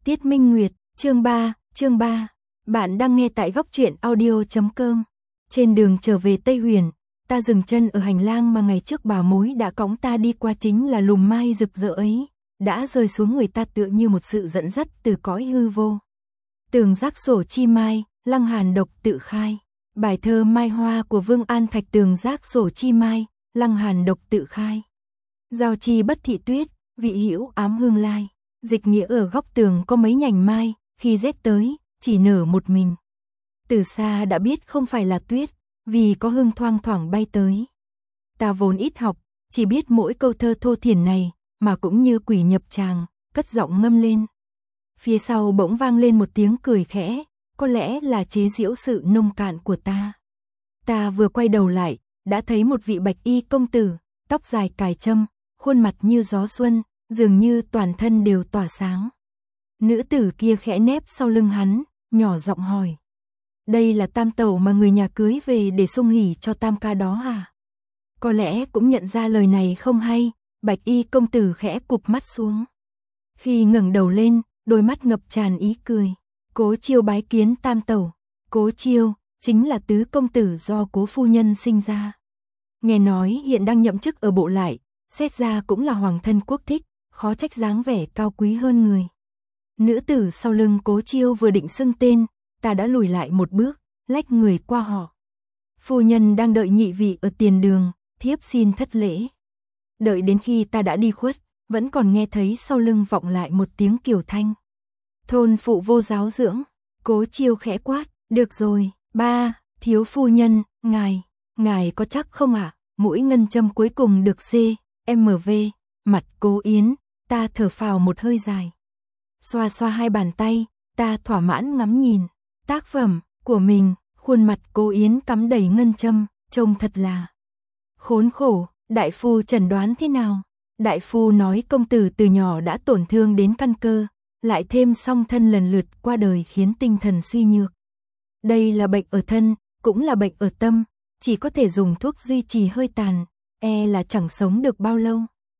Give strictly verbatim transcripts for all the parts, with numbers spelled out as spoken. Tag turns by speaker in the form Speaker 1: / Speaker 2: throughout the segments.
Speaker 1: Tiết Minh Nguyệt, chương ba, chương ba. Bạn đang nghe tại góc truyện audio chấm com. Trên đường trở về Tây Huyền, ta dừng chân ở hành lang mà ngày trước bà mối đã cõng ta đi qua, chính là lùm mai rực rỡ ấy, đã rơi xuống người ta tựa như một sự dẫn dắt từ cõi hư vô. Tường giác sổ chi mai, Lăng Hàn độc tự khai. Bài thơ Mai Hoa của Vương An Thạch. Tường giác sổ chi mai, Lăng Hàn độc tự khai. Giao chi bất thị tuyết, vị hữu ám hương lai. Dịch nghĩa ở góc tường có mấy nhành mai, khi rét tới, chỉ nở một mình. Từ xa đã biết không phải là tuyết, vì có hương thoang thoảng bay tới. Ta vốn ít học, chỉ biết mỗi câu thơ thô thiển này, mà cũng như quỷ nhập tràng, cất giọng ngâm lên. Phía sau bỗng vang lên một tiếng cười khẽ, có lẽ là chế giễu sự nông cạn của ta. Ta vừa quay đầu lại, đã thấy một vị bạch y công tử, tóc dài cài trâm, khuôn mặt như gió xuân, dường như toàn thân đều tỏa sáng. Nữ tử kia khẽ nép sau lưng hắn, nhỏ giọng hỏi. Đây là tam tẩu mà người nhà cưới về để xung hỉ cho tam ca đó à? Có lẽ cũng nhận ra lời này không hay, bạch y công tử khẽ cụp mắt xuống. Khi ngẩng đầu lên, đôi mắt ngập tràn ý cười. Cố Chiêu bái kiến tam tẩu. Cố Chiêu chính là tứ công tử do Cố phu nhân sinh ra. Nghe nói hiện đang nhậm chức ở bộ lại, xét ra cũng là hoàng thân quốc thích, khó trách dáng vẻ cao quý hơn người. Nữ tử sau lưng Cố Chiêu vừa định xưng tên, ta đã lùi lại một bước, lách người qua họ. Phu nhân đang đợi nhị vị ở tiền đường, thiếp xin thất lễ. Đợi đến khi ta đã đi khuất, vẫn còn nghe thấy sau lưng vọng lại một tiếng kiều thanh. Thôn phụ vô giáo dưỡng. Cố Chiêu khẽ quát, được rồi, ba, thiếu phu nhân, ngài, ngài có chắc không ạ? À? Mũi ngân châm cuối cùng được C, M V, mặt Cố Yến, ta thở phào một hơi dài. Xoa xoa hai bàn tay, ta thỏa mãn ngắm nhìn. Tác phẩm của mình, khuôn mặt Cố Yến cắm đầy ngân châm, trông thật là khốn khổ. Đại phu chẩn đoán thế nào? Đại phu nói công tử từ nhỏ đã tổn thương đến căn cơ, lại thêm song thân lần lượt qua đời khiến tinh thần suy nhược. Đây là bệnh ở thân, cũng là bệnh ở tâm, chỉ có thể dùng thuốc duy trì hơi tàn, e là chẳng sống được bao lâu.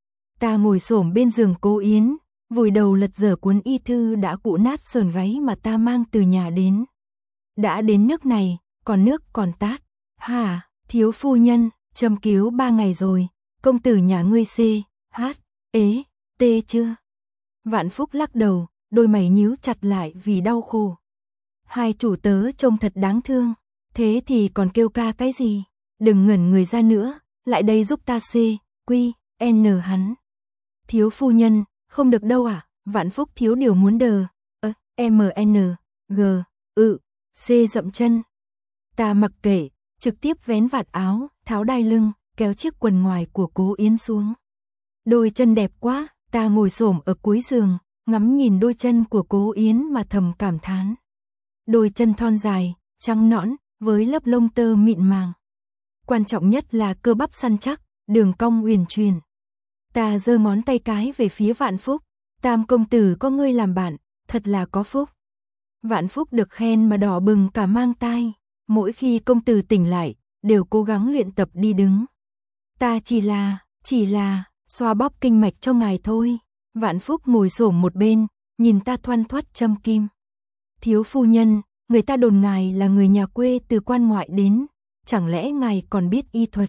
Speaker 1: Ta ngồi xổm bên giường Cố Yến, vùi đầu lật dở cuốn y thư đã cũ nát sờn gáy mà ta mang từ nhà đến. Đã đến nước này, còn nước còn tát. Hả, thiếu phu nhân, châm cứu ba ngày rồi, công tử nhà ngươi C, H, ế, T chưa? Vạn Phúc lắc đầu, đôi mày nhíu chặt lại vì đau khổ. Hai chủ tớ trông thật đáng thương, thế thì còn kêu ca cái gì? Đừng ngẩn người ra nữa, lại đây giúp ta C, Q, N hắn. Thiếu phu nhân, không được đâu à? Vạn Phúc thiếu điều muốn đờ. Ơ, M N, G, ự, C dậm chân. Ta mặc kệ, trực tiếp vén vạt áo, tháo đai lưng, kéo chiếc quần ngoài của Cố Yến xuống. Đôi chân đẹp quá, ta ngồi xổm ở cuối giường, ngắm nhìn đôi chân của Cố Yến mà thầm cảm thán. Đôi chân thon dài, trắng nõn, với lớp lông tơ mịn màng. Quan trọng nhất là cơ bắp săn chắc, đường cong uyển chuyển. Ta giơ ngón tay cái về phía Vạn Phúc, tam công tử có ngươi làm bạn, thật là có phúc. Vạn Phúc được khen mà đỏ bừng cả mang tai, mỗi khi công tử tỉnh lại, đều cố gắng luyện tập đi đứng. Ta chỉ là, chỉ là, xoa bóp kinh mạch cho ngài thôi. Vạn Phúc ngồi xổm một bên, nhìn ta thoăn thoắt châm kim. Thiếu phu nhân, người ta đồn ngài là người nhà quê từ quan ngoại đến, chẳng lẽ ngài còn biết y thuật?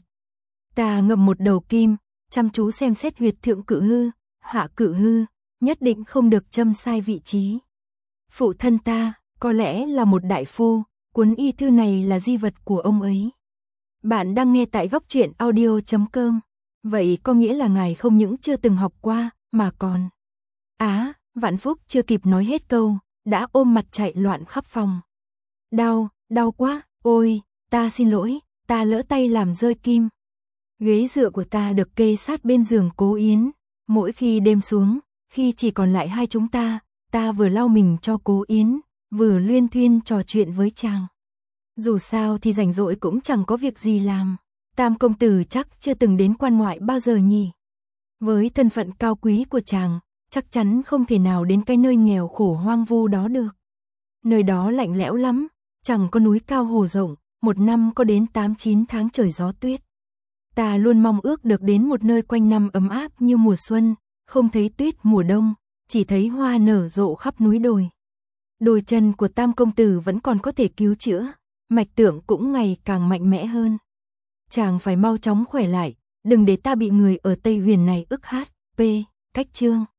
Speaker 1: Ta ngậm một đầu kim, chăm chú xem xét huyệt thượng cự hư, hạ cự hư, nhất định không được châm sai vị trí. Phụ thân ta, có lẽ là một đại phu, cuốn y thư này là di vật của ông ấy. Bạn đang nghe tại góc truyện audio chấm com. Vậy có nghĩa là ngài không những chưa từng học qua, mà còn... Á, Vạn Phúc chưa kịp nói hết câu, đã ôm mặt chạy loạn khắp phòng. Đau, đau quá, ôi, ta xin lỗi, ta lỡ tay làm rơi kim. Ghế dựa của ta được kê sát bên giường Cố Yến. Mỗi khi đêm xuống, khi chỉ còn lại hai chúng ta, ta vừa lau mình cho Cố Yến, vừa luyên thuyên trò chuyện với chàng. Dù sao thì rảnh rỗi cũng chẳng có việc gì làm. Tam công tử chắc chưa từng đến quan ngoại bao giờ nhỉ. Với thân phận cao quý của chàng, chắc chắn không thể nào đến cái nơi nghèo khổ hoang vu đó được. Nơi đó lạnh lẽo lắm, chẳng có núi cao hồ rộng, một năm có đến tám chín tháng trời gió tuyết. Ta luôn mong ước được đến một nơi quanh năm ấm áp như mùa xuân, không thấy tuyết mùa đông, chỉ thấy hoa nở rộ khắp núi đồi. Đôi chân của Tam công tử vẫn còn có thể cứu chữa, mạch tượng cũng ngày càng mạnh mẽ hơn. Chàng phải mau chóng khỏe lại, đừng để ta bị người ở Tây Huyền này ức hát. P. Cách chương